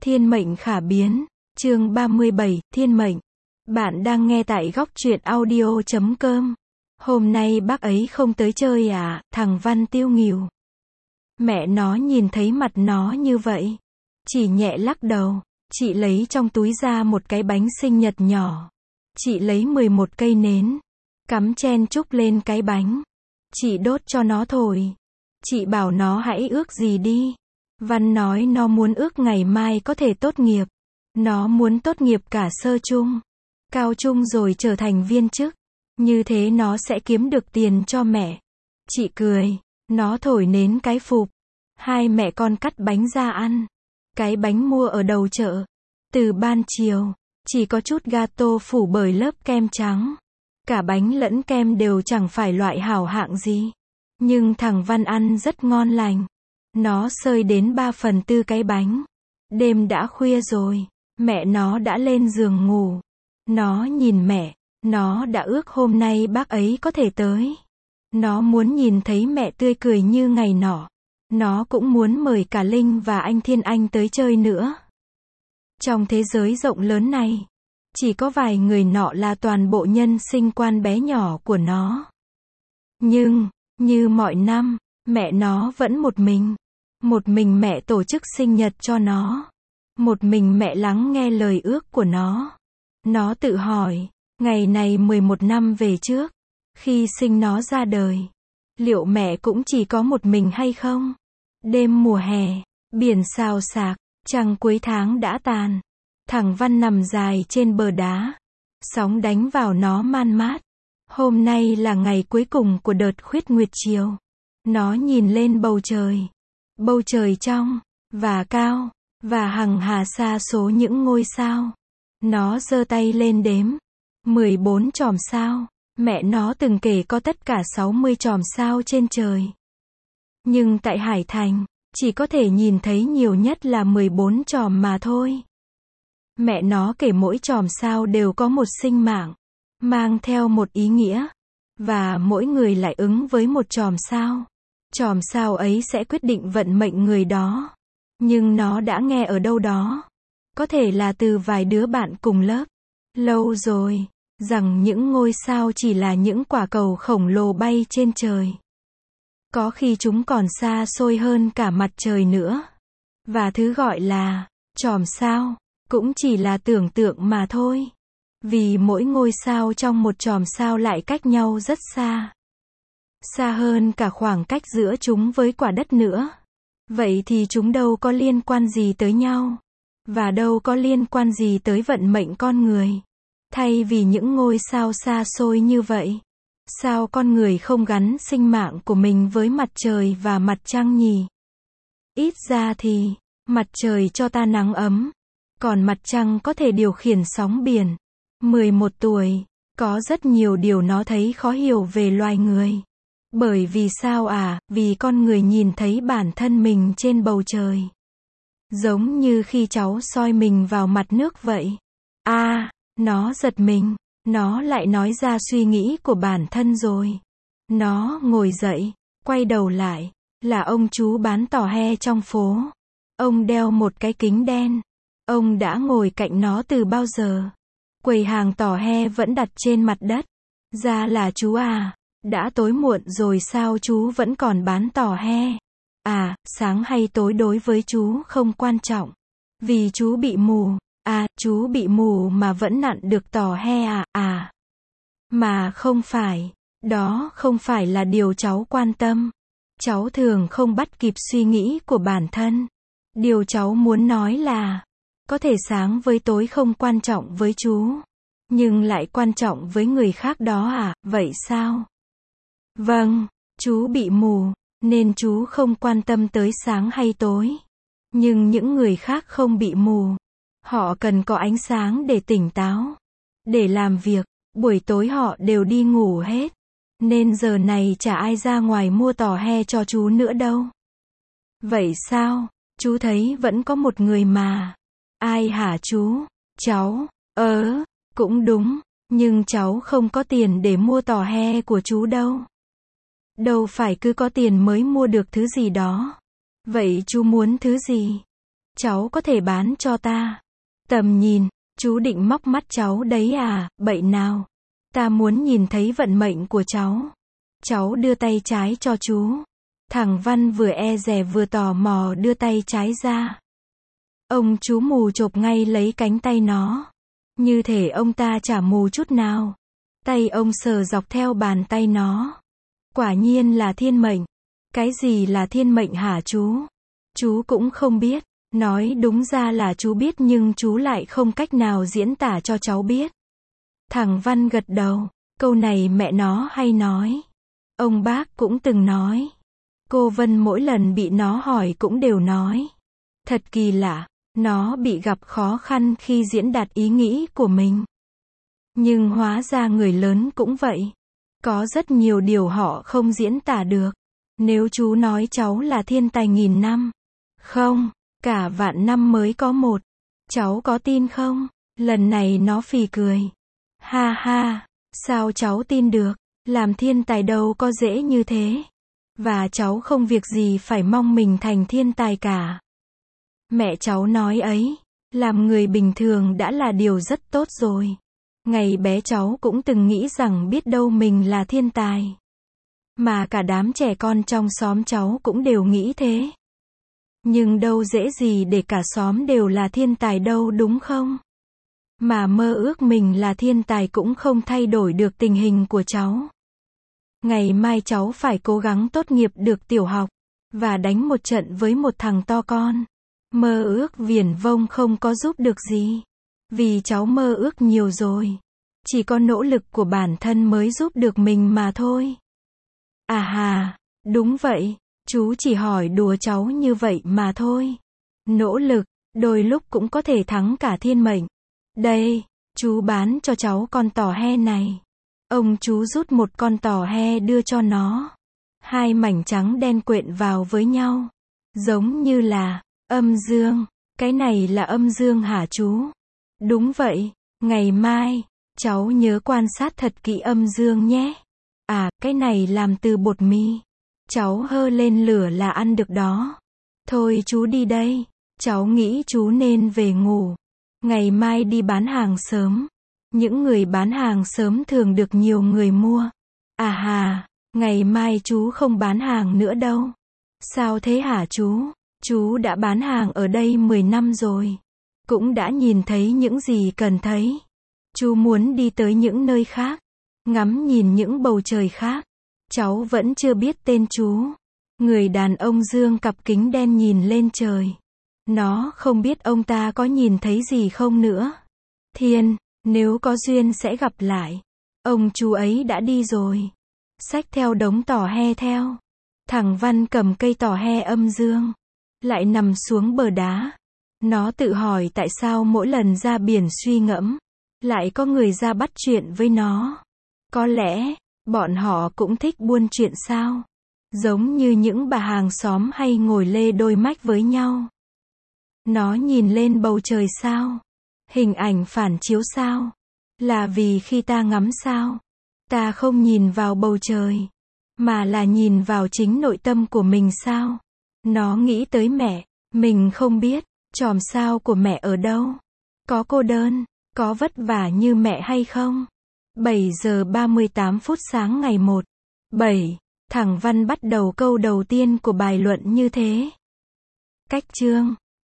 Thiên mệnh khả biến, chương 37, thiên mệnh. Bạn đang nghe tại góc truyện audio.com. Hôm nay bác ấy không tới chơi à, thằng Văn tiêu nghỉu. Mẹ nó nhìn thấy mặt nó như vậy, chỉ nhẹ lắc đầu. Chị lấy trong túi ra một cái bánh sinh nhật nhỏ. Chị lấy 11 cây nến, cắm chen chúc lên cái bánh. Chị đốt cho nó thổi. Chị bảo nó hãy ước gì đi. Văn nói nó muốn ước ngày mai có thể tốt nghiệp. Nó muốn tốt nghiệp cả sơ trung, cao trung rồi trở thành viên chức. Như thế nó sẽ kiếm được tiền cho mẹ. Chị cười. Nó thổi nến cái phụp. Hai mẹ con cắt bánh ra ăn. Cái bánh mua ở đầu chợ. Từ ban chiều, chỉ có chút gato phủ bởi lớp kem trắng. Cả bánh lẫn kem đều chẳng phải loại hảo hạng gì. Nhưng thằng Văn ăn rất ngon lành. Nó xơi đến 3/4 cái bánh. Đêm đã khuya rồi. Mẹ nó đã lên giường ngủ. Nó nhìn mẹ. Nó đã ước hôm nay bác ấy có thể tới. Nó muốn nhìn thấy mẹ tươi cười như ngày nọ. Nó cũng muốn mời cả Linh và anh Thiên Anh tới chơi nữa. Trong thế giới rộng lớn này, chỉ có vài người nọ là toàn bộ nhân sinh quan bé nhỏ của nó. Nhưng, như mọi năm, mẹ nó vẫn một mình. Một mình mẹ tổ chức sinh nhật cho nó. Một mình mẹ lắng nghe lời ước của nó. Nó tự hỏi, ngày này 11 năm về trước, khi sinh nó ra đời, liệu mẹ cũng chỉ có một mình hay không? Đêm mùa hè, biển xào xạc, trăng cuối tháng đã tàn. Thằng Văn nằm dài trên bờ đá. Sóng đánh vào nó man mát. Hôm nay là ngày cuối cùng của đợt khuyết nguyệt chiều. Nó nhìn lên bầu trời. Bầu trời trong, và cao, và hằng hà xa số những ngôi sao. Nó giơ tay lên đếm. 14 chòm sao. Mẹ nó từng kể có tất cả 60 chòm sao trên trời. Nhưng tại Hải Thành, chỉ có thể nhìn thấy nhiều nhất là 14 chòm mà thôi. Mẹ nó kể mỗi chòm sao đều có một sinh mạng, mang theo một ý nghĩa. Và mỗi người lại ứng với một chòm sao. Chòm sao ấy sẽ quyết định vận mệnh người đó. Nhưng nó đã nghe ở đâu đó. Có thể là từ vài đứa bạn cùng lớp. Lâu rồi, rằng những ngôi sao chỉ là những quả cầu khổng lồ bay trên trời. Có khi chúng còn xa xôi hơn cả mặt trời nữa. Và thứ gọi là chòm sao cũng chỉ là tưởng tượng mà thôi. Vì mỗi ngôi sao trong một chòm sao lại cách nhau rất xa. Xa hơn cả khoảng cách giữa chúng với quả đất nữa. Vậy thì chúng đâu có liên quan gì tới nhau. Và đâu có liên quan gì tới vận mệnh con người. Thay vì những ngôi sao xa xôi như vậy, sao con người không gắn sinh mạng của mình với mặt trời và mặt trăng nhỉ? Ít ra thì, mặt trời cho ta nắng ấm. Còn mặt trăng có thể điều khiển sóng biển. 11 tuổi, có rất nhiều điều nó thấy khó hiểu về loài người. Bởi vì sao à? Vì con người nhìn thấy bản thân mình trên bầu trời. Giống như khi cháu soi mình vào mặt nước vậy. Nó giật mình. Nó lại nói ra suy nghĩ của bản thân rồi. Nó ngồi dậy, quay đầu lại. Là ông chú bán tỏ he trong phố. Ông đeo một cái kính đen. Ông đã ngồi cạnh nó từ bao giờ. Quầy hàng tỏ he vẫn đặt trên mặt đất. Ra là chú à. Đã tối muộn rồi sao chú vẫn còn bán tỏ he? Sáng hay tối đối với chú không quan trọng. Vì chú bị mù. Chú bị mù mà vẫn nặn được tỏ he à? Mà không phải. Đó không phải là điều cháu quan tâm. Cháu thường không bắt kịp suy nghĩ của bản thân. Điều cháu muốn nói là, có thể sáng với tối không quan trọng với chú, nhưng lại quan trọng với người khác đó à? Vậy sao? Vâng, chú bị mù, nên chú không quan tâm tới sáng hay tối. Nhưng những người khác không bị mù. Họ cần có ánh sáng để tỉnh táo, để làm việc. Buổi tối họ đều đi ngủ hết. Nên giờ này chả ai ra ngoài mua tỏ he cho chú nữa đâu. Vậy sao? Chú thấy vẫn có một người mà. Ai hả chú? Cháu. Cũng đúng. Nhưng cháu không có tiền để mua tỏ he của chú đâu. Đâu phải cứ có tiền mới mua được thứ gì đó. Vậy chú muốn thứ gì? cháu có thể bán cho ta. Tầm nhìn, chú định móc mắt cháu đấy à, bậy nào. Ta muốn nhìn thấy vận mệnh của cháu. Cháu đưa tay trái cho chú. Thằng Văn vừa e dè vừa tò mò đưa tay trái ra. Ông chú mù chộp ngay lấy cánh tay nó. Như thể ông ta chả mù chút nào. Tay ông sờ dọc theo bàn tay nó. Quả nhiên là thiên mệnh. Cái gì là thiên mệnh hả chú? Chú cũng không biết. Nói đúng ra là chú biết nhưng chú lại không cách nào diễn tả cho cháu biết. Thằng Văn gật đầu. Câu này mẹ nó hay nói. Ông bác cũng từng nói. Cô Vân mỗi lần bị nó hỏi cũng đều nói. Thật kỳ lạ. Nó bị gặp khó khăn khi diễn đạt ý nghĩ của mình. Nhưng hóa ra người lớn cũng vậy. Có rất nhiều điều họ không diễn tả được. Nếu chú nói cháu là thiên tài nghìn năm. Không, cả vạn năm mới có một. Cháu có tin không? Lần này nó phì cười. Ha ha, sao cháu tin được? Làm thiên tài đâu có dễ như thế. Và cháu không việc gì phải mong mình thành thiên tài cả. Mẹ cháu nói ấy, làm người bình thường đã là điều rất tốt rồi. Ngày bé cháu cũng từng nghĩ rằng biết đâu mình là thiên tài. Mà cả đám trẻ con trong xóm cháu cũng đều nghĩ thế. Nhưng đâu dễ gì để cả xóm đều là thiên tài đâu đúng không? Mà mơ ước mình là thiên tài cũng không thay đổi được tình hình của cháu. Ngày mai cháu phải cố gắng tốt nghiệp được tiểu học. Và đánh một trận với một thằng to con. Mơ ước viển vông không có giúp được gì. Vì cháu mơ ước nhiều rồi. Chỉ có nỗ lực của bản thân mới giúp được mình mà thôi. À hà, đúng vậy. Chú chỉ hỏi đùa cháu như vậy mà thôi. Nỗ lực, đôi lúc cũng có thể thắng cả thiên mệnh. Đây, chú bán cho cháu con tò he này. Ông chú rút một con tò he đưa cho nó. Hai mảnh trắng đen quện vào với nhau. Giống như là âm dương. Cái này là âm dương hả chú? Đúng vậy, ngày mai, cháu nhớ quan sát thật kỹ âm dương nhé. À, cái này làm từ bột mì. Cháu hơ lên lửa là ăn được đó. Thôi chú đi đây. Cháu nghĩ chú nên về ngủ. Ngày mai đi bán hàng sớm. Những người bán hàng sớm thường được nhiều người mua. À hà, ngày mai chú không bán hàng nữa đâu. Sao thế hả chú? Chú đã bán hàng ở đây 10 năm rồi. Cũng đã nhìn thấy những gì cần thấy. Chú muốn đi tới những nơi khác. Ngắm nhìn những bầu trời khác. Cháu vẫn chưa biết tên chú. Người đàn ông dương cặp kính đen nhìn lên trời. Nó không biết ông ta có nhìn thấy gì không nữa. Thiên, nếu có duyên sẽ gặp lại. Ông chú ấy đã đi rồi. Xách theo đống tò he theo. Thằng Văn cầm cây tò he âm dương. Lại nằm xuống bờ đá. Nó tự hỏi tại sao mỗi lần ra biển suy ngẫm. Lại có người ra bắt chuyện với nó. Có lẽ, bọn họ cũng thích buôn chuyện sao? Giống như những bà hàng xóm hay ngồi lê đôi mách với nhau. Nó nhìn lên bầu trời sao? Hình ảnh phản chiếu sao? Là vì khi ta ngắm sao? Ta không nhìn vào bầu trời. Mà là nhìn vào chính nội tâm của mình sao? Nó nghĩ tới mẹ. Mình không biết, chòm sao của mẹ ở đâu? Có cô đơn, có vất vả như mẹ hay không? 7 giờ 38 phút sáng ngày 1/7, thằng Văn bắt đầu câu đầu tiên của bài luận như thế. Cách chương